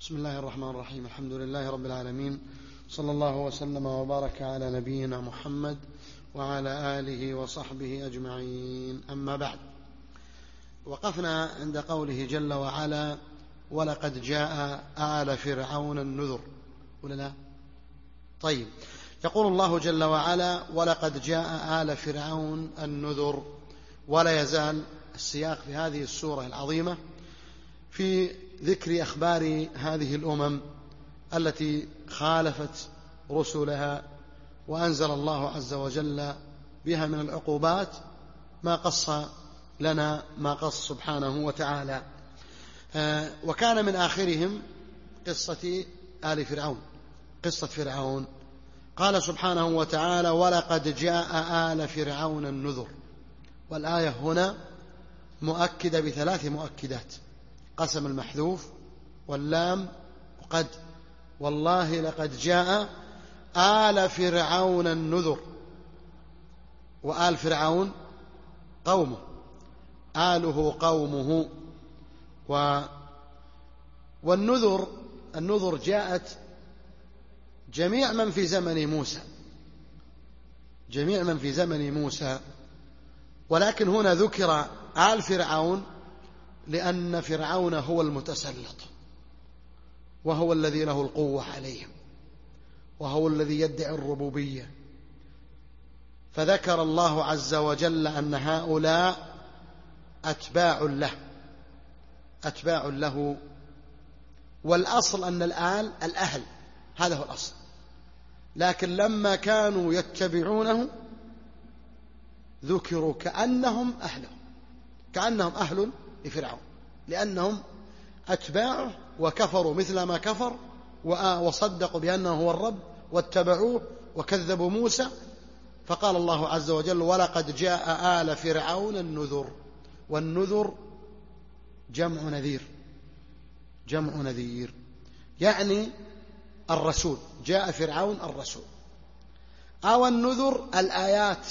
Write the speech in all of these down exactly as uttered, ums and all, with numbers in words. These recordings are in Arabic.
بسم الله الرحمن الرحيم. الحمد لله رب العالمين، صلى الله وسلم وبارك على نبينا محمد وعلى آله وصحبه أجمعين. أما بعد، وقفنا عند قوله جل وعلا: ولقد جاء آل فرعون النذر، ولا لا؟ طيب، يقول الله جل وعلا: ولقد جاء آل فرعون النذر. ولا يزال السياق في هذه السورة العظيمة في ذكر أخبار هذه الأمم التي خالفت رسلها، وأنزل الله عز وجل بها من العقوبات ما قص لنا ما قص سبحانه وتعالى. وكان من آخرهم قصة آل فرعون، قصة فرعون. قال سبحانه وتعالى: ولقد جاء آل فرعون النذر. والآية هنا مؤكدة بثلاث مؤكدات: قسم المحذوف، واللام، وقد. والله لقد جاء آل فرعون النذر. وآل فرعون قومه، آله قومه. و والنذر النذر جاءت جميع من في زمن موسى، جميع من في زمن موسى، ولكن هنا ذكر آل فرعون لأن فرعون هو المتسلط، وهو الذي له القوة عليهم، وهو الذي يدعي الربوبية. فذكر الله عز وجل أن هؤلاء أتباع له، أتباع له. والأصل أن الآل الأهل، هذا هو الأصل. لكن لما كانوا يتبعونه ذكروا كأنهم أهله، كأنهم أهل لفرعون، لأنهم أتباعه وكفروا مثل ما كفر، وصدقوا بأنه هو الرب واتبعوه وكذبوا موسى. فقال الله عز وجل: ولقد جاء آل فرعون النذر. والنذر جمع نذير، جمع نذير يعني الرسول. جاء فرعون الرسول. أو النذر الآيات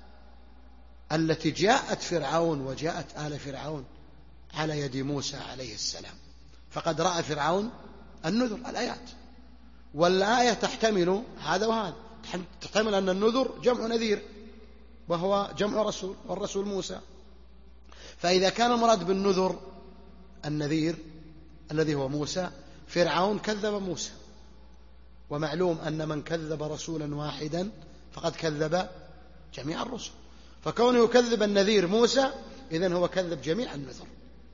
التي جاءت فرعون وجاءت آل فرعون على يد موسى عليه السلام. فقد رأى فرعون النذر، الآيات. والآية تحتمل هذا وهذا، تحتمل أن النذر جمع نذير وهو جمع رسول، والرسول موسى. فإذا كان المراد بالنذر النذير الذي هو موسى، فرعون كذب موسى، ومعلوم أن من كذب رسولا واحدا فقد كذب جميع الرسل. فكونه يكذب النذير موسى، إذن هو كذب جميع النذر.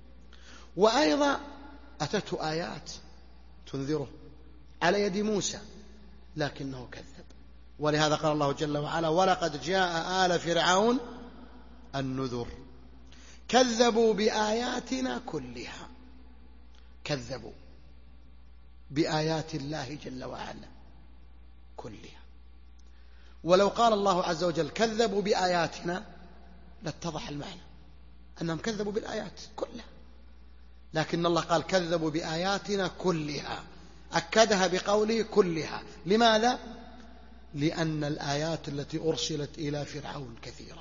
وأيضا أتته آيات تنذره على يد موسى لكنه كذب. ولهذا قال الله جل وعلا: ولقد جاء آل فرعون النذر. كذبوا بآياتنا كلها، كذبوا بآيات الله جل وعلا كلها. ولو قال الله عز وجل كذبوا بآياتنا لاتضح المعنى أنهم كذبوا بالآيات كلها، لكن الله قال كذبوا بآياتنا كلها، أكدها بقوله كلها. لماذا؟ لأن الآيات التي أرسلت إلى فرعون كثيرة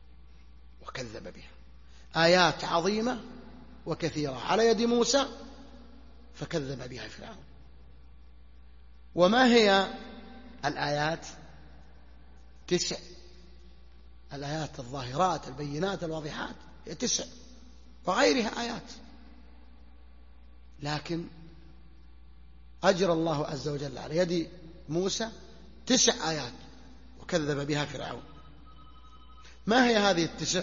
وكذب بها، آيات عظيمة وكثيرة على يد موسى فكذب بها فرعون. وما هي الآيات؟ تسع. الآيات الظاهرات البينات الواضحات هي تسع، وغيرها آيات، لكن أجرى الله عز وجل على يد موسى تسع آيات وكذب بها فرعون. ما هي هذه التسع؟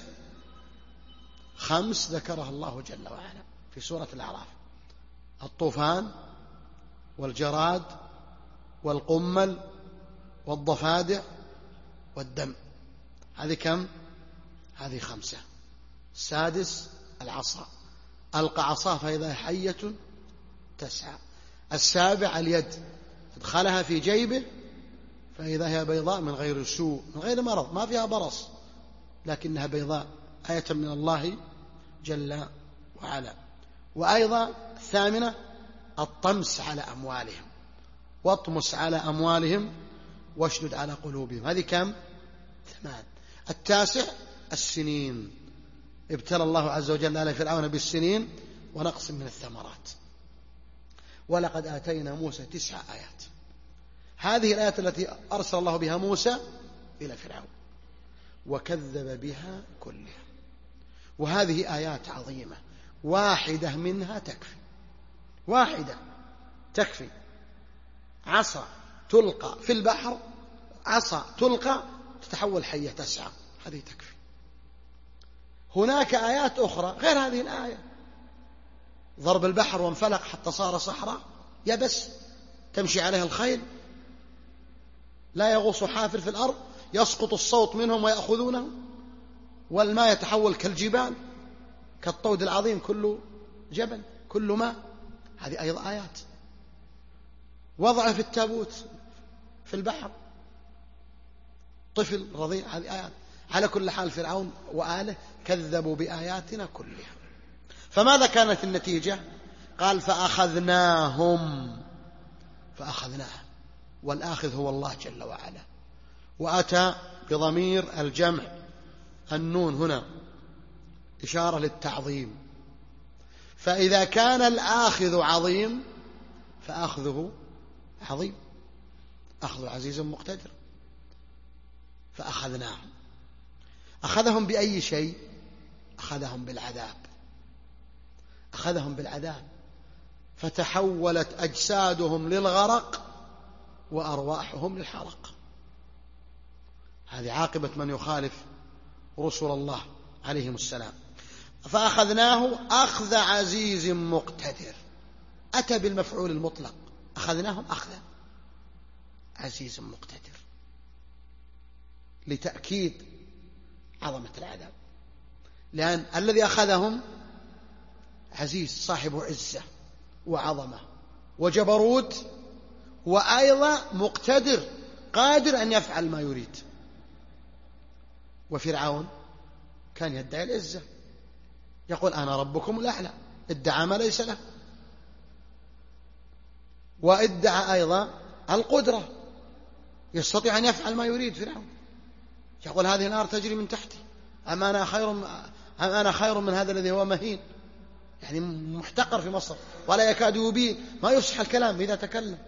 خمس ذكرها الله جل وعلا في سورة الأعراف: الطوفان، والجراد، والقمل، والضفادع، والدم. هذه كم؟ هذه خمسة. السادس العصا، ألقى عصاه فإذا حية تسعى. السابع اليد، ادخلها في جيبه فإذا هي بيضاء من غير سوء، من غير مرض، ما فيها برص، لكنها بيضاء، آية من الله جل وعلا. وأيضا الثامنة الطمس على أموالهم، واطمس على أموالهم واشدد على قلوبهم. هذه كم؟ ثمان. التاسع السنين، ابتلى الله عز وجل آل فرعون بالسنين ونقص من الثمرات. ولقد آتينا موسى تسع آيات. هذه الآيات التي أرسل الله بها موسى إلى فرعون وكذب بها كلها. وهذه آيات عظيمة، واحدة منها تكفي، واحدة تكفي. عصا تلقى في البحر، عصا تلقى تتحول حية تسعى، هذه تكفي. هناك آيات أخرى غير هذه الآية، ضرب البحر وانفلق حتى صار صحراء يبس تمشي عليها الخيل، لا يغوص حافر في الأرض، يسقط الصوت منهم ويأخذونه، والماء يتحول كالجبال كالطود العظيم، كله جبل كله ماء. هذه أيضا آيات. وضع في التابوت في البحر طفل رضيع، هذه آيات. على كل حال فرعون وآله كذبوا بآياتنا كلها. فماذا كانت النتيجة؟ قال فأخذناهم، فأخذناهم، والآخذ هو الله جل وعلا. وأتى بضمير الجمع، النون هنا إشارة للتعظيم، فإذا كان الآخذ عظيم فأخذه عظيم، أخذ عزيز مقتدر. فأخذناهم، أخذهم بأي شيء؟ أخذهم بالعذاب، أخذهم بالعذاب، فتحولت أجسادهم للغرق وأرواحهم للحرق. هذه عاقبة من يخالف رسل الله عليهم السلام. فأخذناه أخذ عزيز مقتدر، أتى بالمفعول المطلق، أخذناهم أخذ عزيز مقتدر لتأكيد عظمة العذاب، لأن الذي أخذهم عزيز صاحب عزة وعظمة وجبروت، وأيضا مقتدر قادر أن يفعل ما يريد. وفرعون كان يدعي العزة، يقول أنا ربكم الأعلى، ادعى ما ليس له، وادعى أيضا القدرة، يستطيع أن يفعل ما يريد. فرعون يقول هذه النار تجري من تحتي، أم أنا خير أم أنا خير من هذا الذي هو مهين، يعني محتقر في مصر ولا يكاد يبين، ما يفصح الكلام إذا تكلم.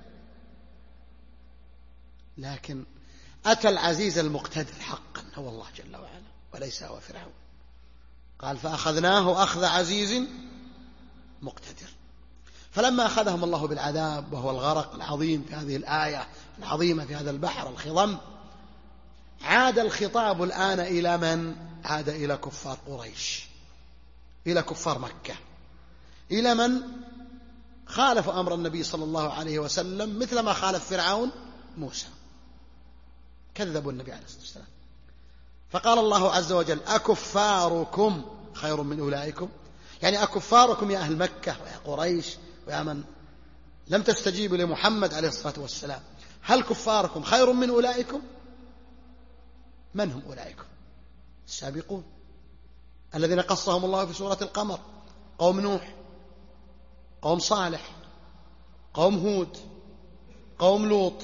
لكن أتى العزيز المقتدر حقا هو الله جل وعلا وليس هو فرعون. قال فأخذناه أخذ عزيز مقتدر. فلما أخذهم الله بالعذاب وهو الغرق العظيم في هذه الآية العظيمة في هذا البحر الخضم، عاد الخطاب الآن إلى من؟ عاد إلى كفار قريش، إلى كفار مكة، إلى من خالف أمر النبي صلى الله عليه وسلم مثل ما خالف فرعون موسى، كذبوا النبي عليه الصلاة والسلام. فقال الله عز وجل أكفاركم خير من أولئكم، يعني أكفاركم يا أهل مكة ويا قريش ويا من لم تستجيبوا لمحمد عليه الصلاة والسلام، هل كفاركم خير من أولئكم؟ من هم أولئكم؟ السابقون الذين قصهم الله في سورة القمر، قوم نوح، قوم صالح، قوم هود، قوم لوط،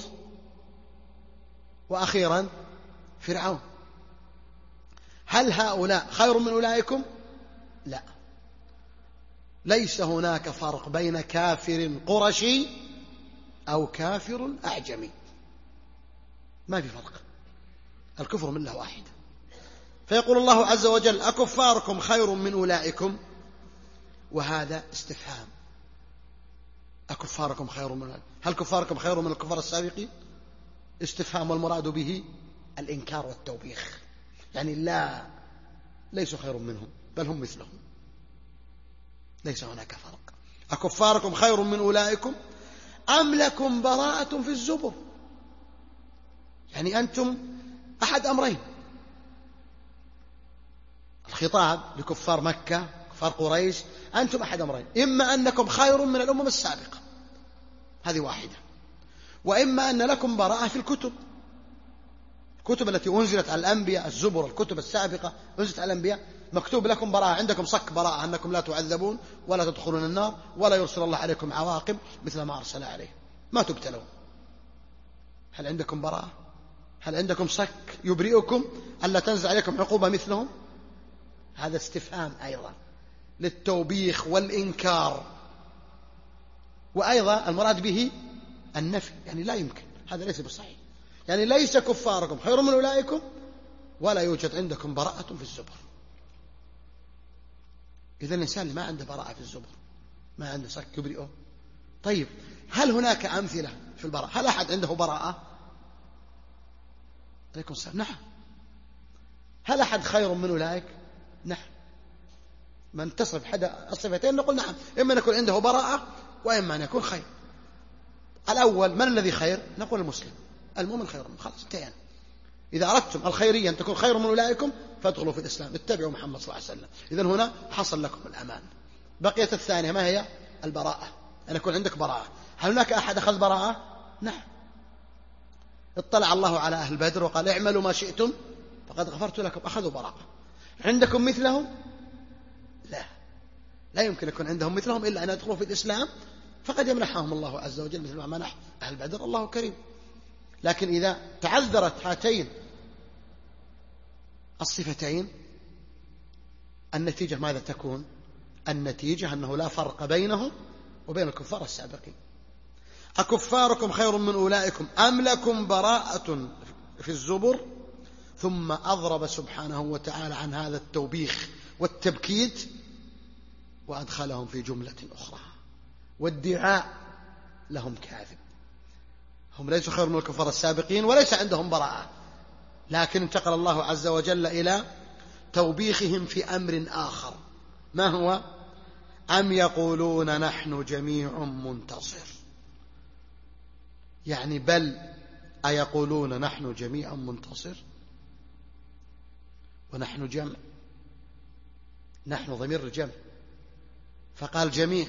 وأخيرا فرعون. هل هؤلاء خير من أولئكم؟ لا، ليس هناك فرق بين كافر قرشي أو كافر أعجمي، ما في فرق، الكفر ملة واحدة. فيقول الله عز وجل أكفاركم خير من أولئكم، وهذا استفهام، أكفاركم خير من أولئكم، هل كفاركم خير من الكفار السابقين؟ استفهام، والمراد به الإنكار والتوبيخ، يعني لا، ليسوا خير منهم بل هم مثلهم، ليس هناك فرق. أكفاركم خير من أولئكم أم لكم براءة في الزبر، يعني أنتم أحد أمرين. الخطاب لكفار مكة كفار قريش، أنتم أحد أمرين، إما أنكم خير من الأمم السابقة، هذه واحدة، وإما أن لكم براءة في الكتب، الكتب التي أنزلت على الأنبياء، الزبر، الكتب السابقة أنزلت على الأنبياء، مكتوب لكم براءة، عندكم صك براءة أنكم لا تعذبون ولا تدخلون النار ولا يرسل الله عليكم عواقب مثل ما أرسل عليه، ما تبتلون. هل عندكم براءة؟ هل عندكم صك يبرئكم ألا تنزل عليكم عقوبة مثلهم؟ هذا استفهام أيضا للتوبيخ والإنكار وأيضا المراد به النفي، يعني لا يمكن، هذا ليس بصحيح، يعني ليس كفاركم خير من أولئكم ولا يوجد عندكم براءة في الزبر. إذا الإنسان اللي ما عنده براءة في الزبر ما عنده صك يبرئه. طيب هل هناك أمثلة في البراءة؟ هل أحد عنده براءة؟ عليكم السلام. نعم. هل أحد خير من أولئك؟ نعم. من تصف حد الصفتين نقول نعم، إما أن يكون عنده براءة وإما أن يكون خير. الأول من الذي خير؟ نقول المسلم، المؤمن خير من، خلاص انتهينا. إذا أردتم الخيرية أن تكون خير من أولئكم فادخلوا في الإسلام، اتبعوا محمد صلى الله عليه وسلم. إذن هنا حصل لكم الأمان. بقية الثانية ما هي؟ البراءة، أن يكون عندك براءة. هل هناك أحد أخذ براءة؟ نعم. اطلع الله على أهل بدر وقال اعملوا ما شئتم فقد غفرت لكم، أخذوا براءة. عندكم مثلهم؟ لا، لا يمكن يكون عندهم مثلهم إلا أن يدخلوا في الإسلام، فقد يمنحهم الله عز وجل مثل ما منح أهل بدر، الله كريم. لكن إذا تعذرت هاتين الصفتين النتيجة ماذا تكون؟ النتيجة أنه لا فرق بينهم وبين الكفار السابقين. أكفاركم خير من أولئكم أم لكم براءة في الزبر؟ ثم أضرب سبحانه وتعالى عن هذا التوبيخ والتبكيت وأدخلهم في جملة أخرى، والدعاء لهم كاذب. هم ليسوا خير من الكفار السابقين وليس عندهم براءة، لكن انتقل الله عز وجل إلى توبيخهم في أمر آخر. ما هو؟ أم يقولون نحن جميع منتصر، يعني بل أيقولون نحن جميع منتصر، ونحن جمع، نحن ضمير الجمع فقال جميع،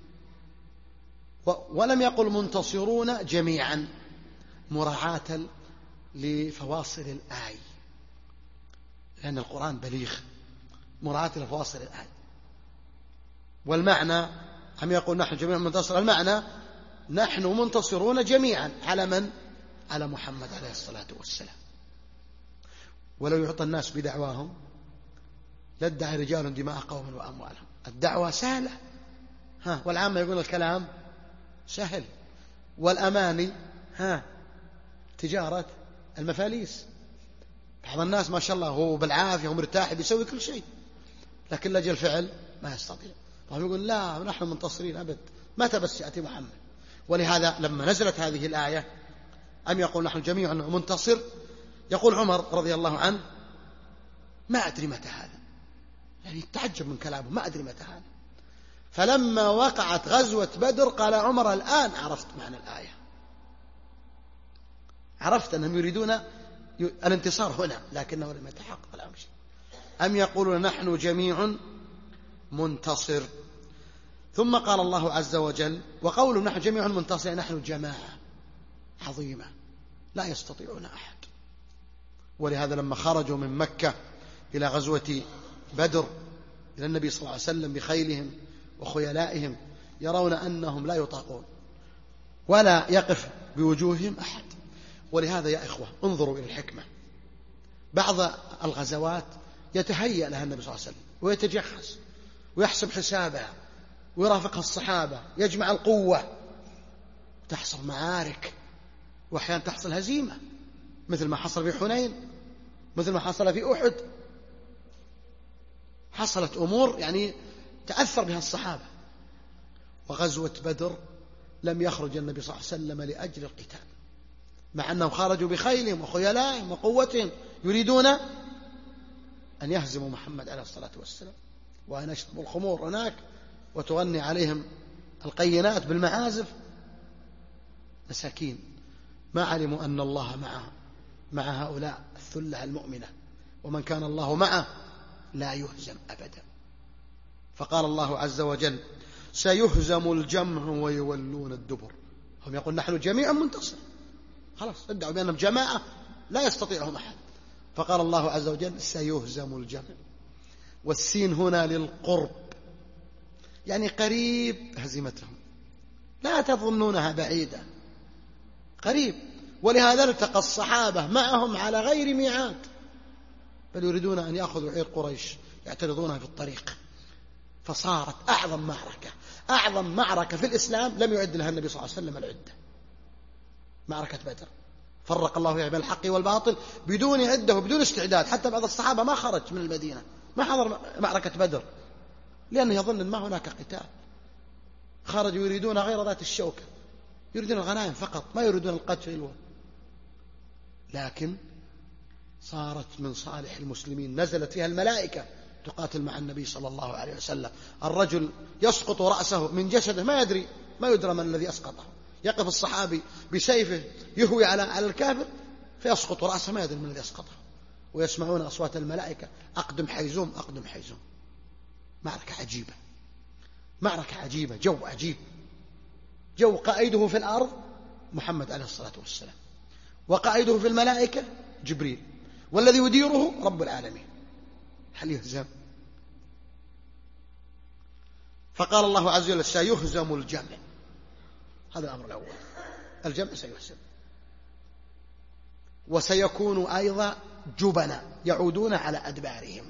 ولم يقل منتصرون جميعا مراعاة لفواصل الآية، لأن القرآن بليغ، مراعاة لفواصل الآية. والمعنى هم يقول نحن جميعا منتصر، المعنى نحن منتصرون جميعا على من؟ على محمد عليه الصلاة والسلام. ولو يعطى الناس بدعواهم لادعى رجال دماء قوم وأموالهم. الدعوة سهلة، ها، والعامة يقول الكلام سهل، والأماني ها تجارة المفاليس. بعض الناس ما شاء الله هو بالعافية ومرتاح بيسوي كل شيء، لكن لجل الفعل ما يستطيع. طبعا يقول لا نحن منتصرين أبد، متى بس يأتي محمد. ولهذا لما نزلت هذه الآية أم يقول نحن جميعا منتصر، يقول عمر رضي الله عنه ما أدري متى هذا، يعني تعجب من كلامه، ما أدري متى هذا. فلما وقعت غزوة بدر قال عمر الآن عرفت معنى الآية، عرفت أنهم يريدون الانتصار هنا لكنه لم يتحقق الأمر. أم يقولون نحن جميع منتصر. ثم قال الله عز وجل وقولوا نحن جميع منتصر، نحن جماعة عظيمة لا يستطيعون أحد. ولهذا لما خرجوا من مكة إلى غزوة بدر إلى النبي صلى الله عليه وسلم بخيلهم وخيلائهم يرون أنهم لا يطاقون ولا يقف بوجوههم أحد. ولهذا يا إخوة انظروا إلى الحكمة. بعض الغزوات يتهيأ لها النبي صلى الله عليه وسلم ويتجهز ويحسب حسابها ويرافقها الصحابة، يجمع القوة، تحصل معارك وأحيانا تحصل هزيمة، مثل ما حصل في حنين، مثل ما حصل في أحد. حصلت أمور يعني تأثر بها الصحابة. وغزوة بدر لم يخرج النبي صلى الله عليه وسلم لأجل القتال، مع أنهم خرجوا بخيلهم وخيلائهم وقوتهم يريدون أن يهزموا محمد عليه الصلاة والسلام، وأن يشربوا الخمور هناك وتغني عليهم القينات بالمعازف. مساكين ما علموا أن الله معهم، مع هؤلاء الثلة المؤمنة، ومن كان الله معه لا يهزم أبدا. فقال الله عز وجل سيهزم الجمع ويولون الدبر. هم يقول نحن جميعا منتصر، خلاص ادعوا بأنهم جماعة لا يستطيعهم أحد. فقال الله عز وجل سيهزم الجمع، والسين هنا للقرب، يعني قريب هزيمتهم، لا تظنونها بعيدة، قريب. ولهذا التقى الصحابة معهم على غير ميعاد، بل يريدون أن يأخذوا عير قريش يعترضونها في الطريق، فصارت أعظم معركة أعظم معركة في الإسلام لم يعد لها النبي صلى الله عليه وسلم العدة، معركة بدر. فرق الله فيها بين الحق والباطل بدون عدة وبدون استعداد. حتى بعض الصحابة ما خرج من المدينة، ما حضر معركة بدر، لأنه يظن أن ما هناك قتال. خرجوا يريدون غير ذات الشوكة، يريدون الغنائم فقط، ما يريدون القتل. لكن صارت من صالح المسلمين، نزلت فيها الملائكة تقاتل مع النبي صلى الله عليه وسلم. الرجل يسقط رأسه من جسده ما يدري ما يدرى من الذي أسقطه، يقف الصحابي بسيفه يهوي على على الكافر فيسقط رأسه ما يدري من الذي أسقطه، ويسمعون أصوات الملائكة أقدم حيزوم أقدم حيزوم. معركة عجيبة، معركة عجيبة، جو عجيب. جو قائده في الأرض محمد عليه الصلاة والسلام، وقائده في الملائكة جبريل، والذي يديره رب العالمين. هل يهزم؟ فقال الله عز وجل سيهزم الجمع. هذا الأمر الأول، الجمع سيهزم، وسيكون أيضا جبنا يعودون على أدبارهم.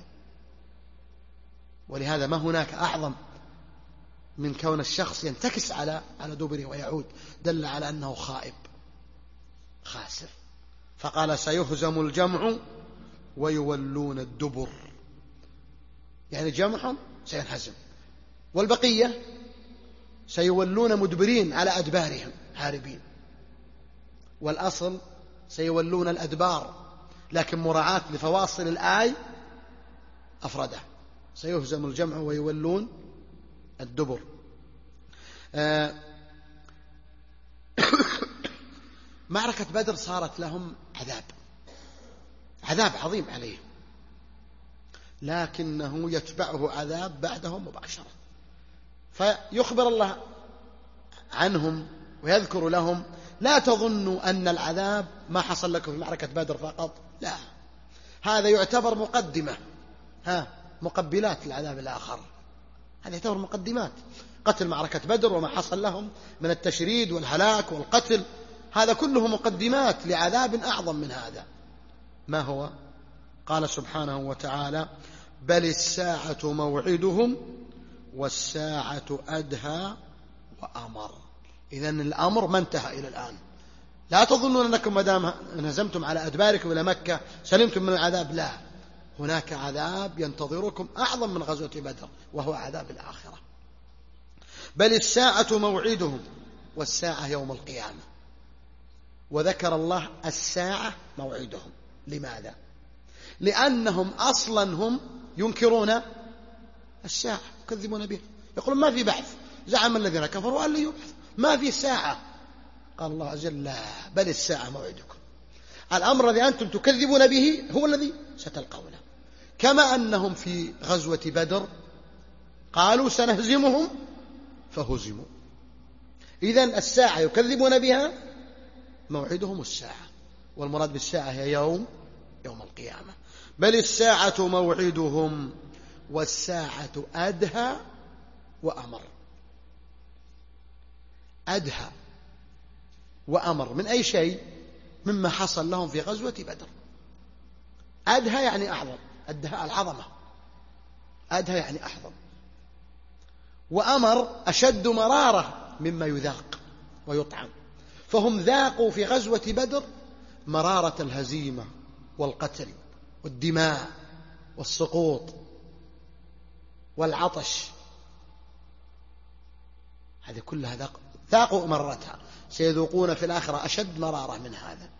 ولهذا ما هناك أعظم من كون الشخص ينتكس على على دبره ويعود، دل على أنه خائب خاسر. فقال سيهزم الجمع ويولون الدبر، يعني جمعهم سينهزم، والبقية سيولون مدبرين على أدبارهم هاربين. والأصل سيولون الأدبار، لكن مراعاة لفواصل الآية أفرده، سيهزم الجمع ويولون الدبر. آه معركة بدر صارت لهم عذاب، عذاب عظيم عليهم، لكنه يتبعه عذاب بعدهم مباشرة. فيخبر الله عنهم ويذكر لهم لا تظنوا أن العذاب ما حصل لكم في معركة بدر فقط، لا، هذا يعتبر مقدمة، ها مقبلات العذاب الآخر. هذا يعتبر مقدمات، قتل معركة بدر وما حصل لهم من التشريد والهلاك والقتل، هذا كله مقدمات لعذاب أعظم من هذا. ما هو؟ قال سبحانه وتعالى بل الساعة موعدهم والساعة أدهى وأمر. إذن الأمر ما انتهى إلى الآن. لا تظنون أنكم مدام انهزمتم على أدباركم إلى مكة سلمتم من العذاب، لا، هناك عذاب ينتظركم أعظم من غزوة بدر، وهو عذاب الآخرة. بل الساعة موعدهم، والساعة يوم القيامة. وذكر الله الساعة موعدهم، لماذا؟ لأنهم أصلا هم ينكرون الساعة، يكذبون بها، يقولون ما في بعث، زعم الذين كفروا أن لا يبعث، ما في ساعة. قال الله عز وجل لا، بل الساعة موعدكم. الأمر الذي أنتم تكذبون به هو الذي ستلقونه. كما أنهم في غزوة بدر قالوا سنهزمهم فهزموا. إذن الساعة يكذبون بها، موعدهم الساعة، والمراد بالساعة هي يوم يوم القيامة. بل الساعة موعدهم والساعة أدهى وأمر. أدهى وأمر من أي شيء؟ مما حصل لهم في غزوة بدر. أدهى يعني أعظم، الدهاء العظمة، أدهى يعني أعظم. وأمر أشد مرارة مما يذاق ويطعم. فهم ذاقوا في غزوة بدر مرارة الهزيمة والقتل والدماء والسقوط والعطش، هذه كلها ذاقوا مرتها، سيذوقون في الآخرة أشد مرارة من هذا.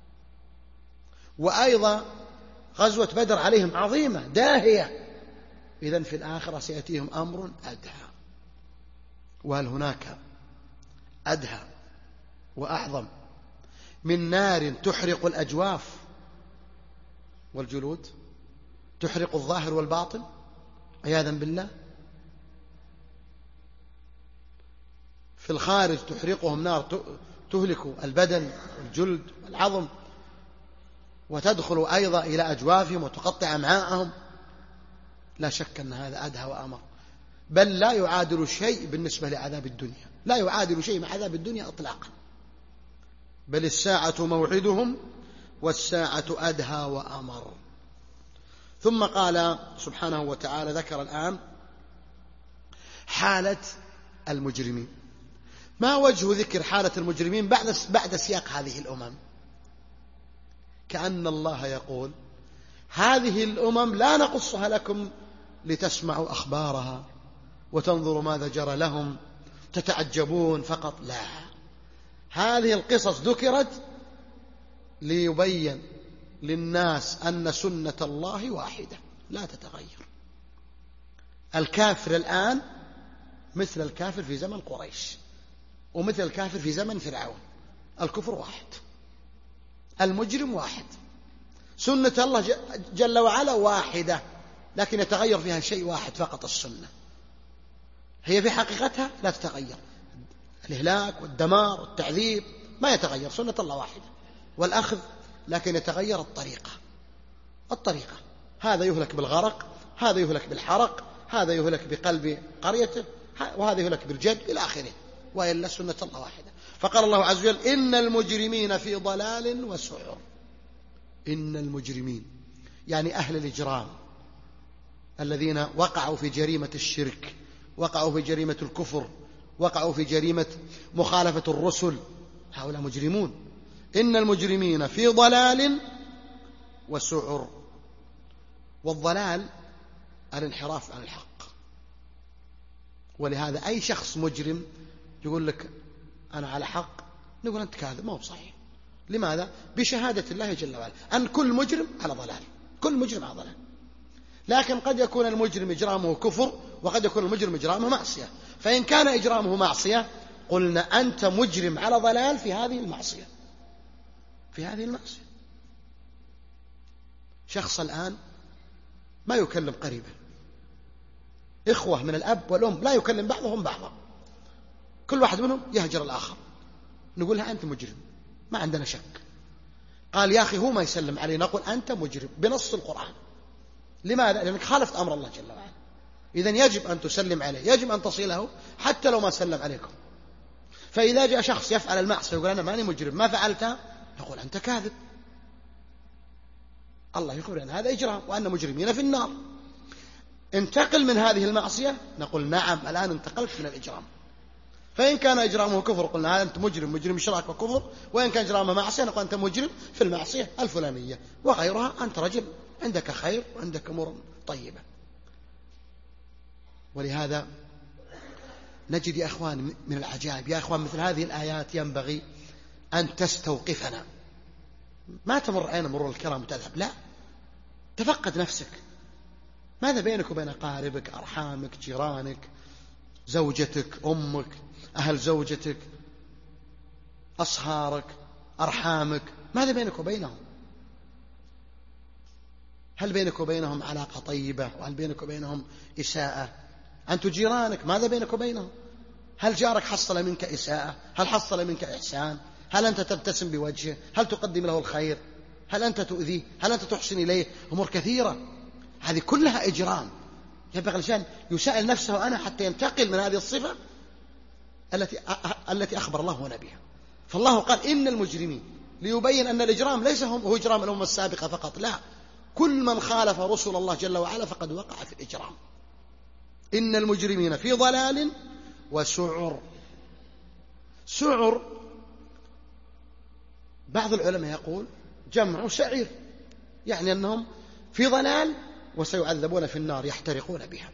وأيضا غزوة بدر عليهم عظيمة داهية، إذن في الآخرة سيأتيهم أمر أدهى. وهل هناك أدهى وأعظم من نار تحرق الأجواف والجلود، تحرق الظاهر والباطن عياذا بالله؟ في الخارج تحرقهم نار تهلك البدن والجلد والعظم، وتدخل أيضا إلى أجوافهم وتقطع أمعاءهم. لا شك أن هذا أدهى وأمر، بل لا يعادل شيء بالنسبة لعذاب الدنيا، لا يعادل شيء مع عذاب الدنيا إطلاقا. بل الساعة موعدهم والساعة أدهى وأمر. ثم قال سبحانه وتعالى، ذكر الآن حالة المجرمين. ما وجه ذكر حالة المجرمين بعد بعد سياق هذه الأمم؟ كأن الله يقول هذه الأمم لا نقصها لكم لتسمعوا أخبارها وتنظروا ماذا جرى لهم تتعجبون فقط، لا، هذه القصص ذكرت ليبين للناس أن سنة الله واحدة لا تتغير. الكافر الآن مثل الكافر في زمن قريش ومثل الكافر في زمن فرعون، الكفر واحد، المجرم واحد، سنة الله جل وعلا واحدة، لكن يتغير فيها شيء واحد فقط، السنة هي في حقيقتها لا تتغير، الإهلاك والدمار والتعذيب ما يتغير، سنة الله واحدة، والأخذ لكن يتغير الطريقة الطريقة هذا يهلك بالغرق، هذا يهلك بالحرق، هذا يهلك بقلب قريته، وهذا يهلك بالجد إلى آخره، وإلا سنة الله واحدة. فقال الله عز وجل إن المجرمين في ضلال وسعر. إن المجرمين يعني أهل الإجرام الذين وقعوا في جريمة الشرك، وقعوا في جريمة الكفر، وقعوا في جريمة مخالفة الرسل، هؤلاء مجرمون. إن المجرمين في ضلال وسعر. والضلال الانحراف عن الحق، ولهذا أي شخص مجرم يقول لك أنا على حق، نقول أنت كاذب، ما هو صحيح. لماذا؟ بشهادة الله جل وعلا أن كل مجرم على ضلال، كل مجرم على ضلال. لكن قد يكون المجرم إجرامه كفر، وقد يكون المجرم إجرامه معصية، فإن كان إجرامه معصية قلنا أنت مجرم على ضلال في هذه المعصية، في هذه المعصية. شخص الآن ما يكلم قريبه، إخوة من الأب والأم لا يكلم بعضهم بعضا، كل واحد منهم يهجر الآخر، نقولها أنت مجرم، ما عندنا شك. قال يا أخي هو ما يسلم عليه، نقول أنت مجرم بنص القرآن. لماذا؟ لأنك خالفت أمر الله جل وعلا. إذن يجب أن تسلم عليه، يجب أن تصيله حتى لو ما سلم عليكم. فإذا جاء شخص يفعل المعصية يقول أنا ماني مجرم، ما فعلتها، نقول أنت كاذب. الله يخبر أن هذا إجرام وأن مجرمين في النار. انتقل من هذه المعصية، نقول نعم الآن انتقلت من الإجرام. فإن كان إجرامه كفر قلنا هذا أنت مجرم، مجرم إشراك وكفر. وإن كان إجرامه معصية نقول أنت مجرم في المعصية الفلانية، وغيرها أنت رجل عندك خير وعندك أمور طيبة. ولهذا نجد يا أخوان من العجائب، يا أخوان مثل هذه الآيات ينبغي أن تستوقفنا، ما تمر عين مرور الكرام وتذهب، لا، تفقد نفسك، ماذا بينك وبين أقاربك، أرحامك، جيرانك، زوجتك، أمك، أهل زوجتك، أصهارك، أرحامك، ماذا بينك وبينهم؟ هل بينك وبينهم علاقة طيبة؟ وهل بينك وبينهم إساءة؟ أنت جيرانك ماذا بينك وبينهم؟ هل جارك حصل منك إساءة؟ هل حصل منك إحسان؟ هل أنت تبتسم بوجهه؟ هل تقدم له الخير؟ هل أنت تؤذيه؟ هل أنت تحسن إليه؟ أمور كثيرة، هذه كلها إجرام. ينبغي الإنسان يسأل نفسه أنا حتى ينتقل من هذه الصفة التي التي أخبر الله هنا بها. فالله قال إن المجرمين، ليبين أن الإجرام ليس هو إجرام الأمم السابقة فقط، لا، كل من خالف رسل الله جل وعلا فقد وقع في الإجرام. إن المجرمين في ضلال وسعر. سعر بعض العلماء يقول جمع سعير، يعني أنهم في ضلال وسيعذبون في النار يحترقون بها،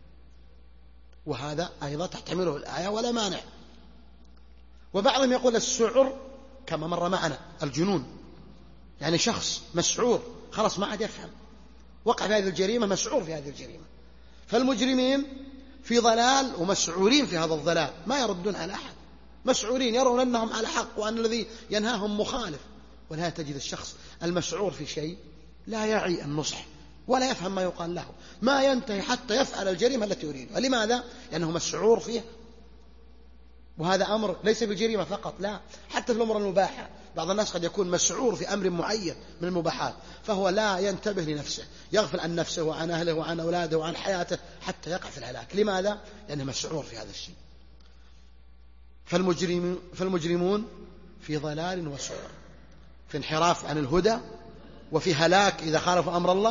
وهذا أيضا تحتمله الآية ولا مانع. وبعضهم يقول السعر كما مر معنا الجنون، يعني شخص مسعور خلاص ما عاد يفهم، وقع في هذه الجريمة، مسعور في هذه الجريمة. فالمجرمين في ضلال ومسعورين في هذا الضلال، ما يردون على أحد، مسعورين، يرون أنهم على حق وأن الذي ينهاهم مخالف. ولهذا تجد الشخص المسعور في شيء لا يعي النصح ولا يفهم ما يقال له، ما ينتهي حتى يفعل الجريمة التي يريدها. لماذا؟ لأنه مسعور فيها. وهذا أمر ليس في الجريمة فقط، لا، حتى في الأمور المباحة. بعض الناس قد يكون مسعور في أمر معين من المباحات، فهو لا ينتبه لنفسه، يغفل عن نفسه وعن أهله وعن أولاده وعن حياته حتى يقع في الهلاك. لماذا؟ لأنه مسعور في هذا الشيء. فالمجرمون, فالمجرمون في ضلال وسعر، في انحراف عن الهدى، وفي هلاك إذا خالفوا أمر الله،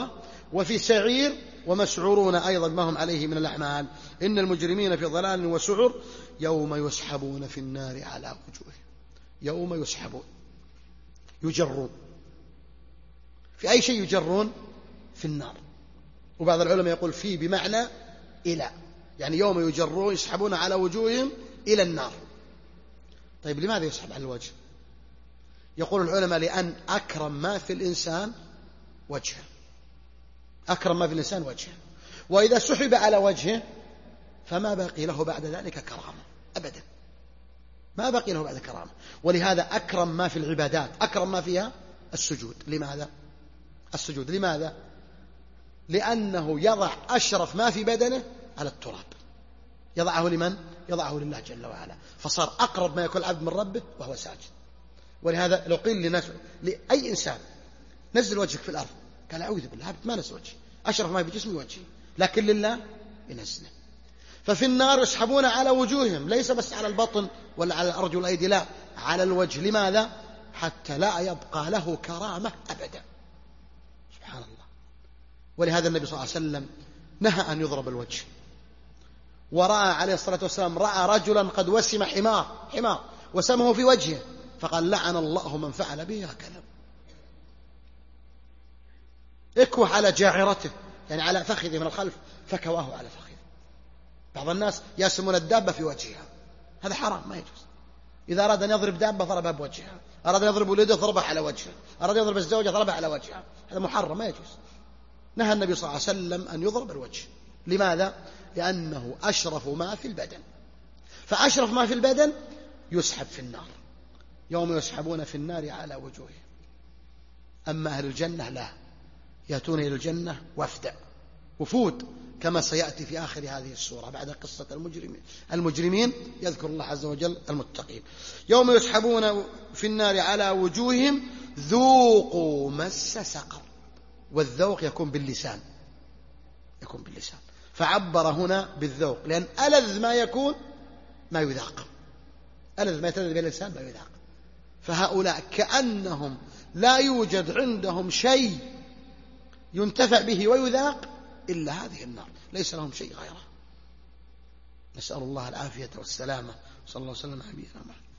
وفي سعير ومسعورون أيضا ما هم عليه من الأعمال. إن المجرمين في ضلال وسعر يوم يسحبون في النار على وجوههم. يوم يسحبون، يجرون في أي شيء؟ يجرون في النار. وبعض العلماء يقول في بمعنى إلى، يعني يوم يجرون يسحبون على وجوههم إلى النار. طيب لماذا يسحب على الوجه؟ يقول العلماء لأن أكرم ما في الإنسان وجهه، أكرم ما في الإنسان وجهه، وإذا سحب على وجهه فما بقي له بعد ذلك كرامة أبدا، ما بقي له بعد كرامة. ولهذا أكرم ما في العبادات، أكرم ما فيها السجود. لماذا؟ السجود لماذا؟ لأنه يضع أشرف ما في بدنه على التراب، يضعه لمن؟ يضعه لله جل وعلا، فصار أقرب ما يكون العبد من ربه وهو ساجد. ولهذا لو قيل لناس لأي إنسان نزل وجهك في الأرض، قال أعوذ بالله ما نزل وجهي، أشرف ما في جسمي وجهي، لكن لله ينزله. ففي النار يسحبون على وجوههم، ليس بس على البطن ولا على الأرجل والأيدي، لا، على الوجه. لماذا؟ حتى لا يبقى له كرامة أبدا. سبحان الله. ولهذا النبي صلى الله عليه وسلم نهى أن يضرب الوجه، ورأى عليه الصلاة والسلام رأى رجلا قد وسم حمار حمار وسمه في وجهه، فقال لعن الله من فعل به هكذا. اكوه على جاعرته، يعني على فخذه من الخلف، فكواه على فخذه. بعض الناس يسمون الدابة في وجهها، هذا حرام، ما يجوز. إذا أراد أن يضرب دابة ضربها بوجهها، أراد أن يضرب ولده ضربها على وجهها، أراد أن يضرب الزوجة ضربها على وجهها، هذا محرم، ما يجوز. نهى النبي صلى الله عليه وسلم أن يضرب الوجه. لماذا؟ لأنه أشرف ما في البدن، فأشرف ما في البدن يسحب في النار. يوم يسحبون في النار على وجوههم. أما أهل الجنة لا، يأتون إلى الجنة وفدا، وفود، كما سيأتي في آخر هذه السورة بعد قصة المجرمين. المجرمين يذكر الله عز وجل المتقين. يوم يسحبون في النار على وجوههم ذوقوا مس سقر. والذوق يكون باللسان، يكون باللسان، فعبر هنا بالذوق، لأن ألذ ما يكون ما يذاق، ألذ ما يتلذ باللسان ما يذاق. فهؤلاء كأنهم لا يوجد عندهم شيء ينتفع به ويذاق إلا هذه النار، ليس لهم شيء غيره. نسأل الله العافية والسلامة، صلى الله عليه وسلم على نبينا محمد.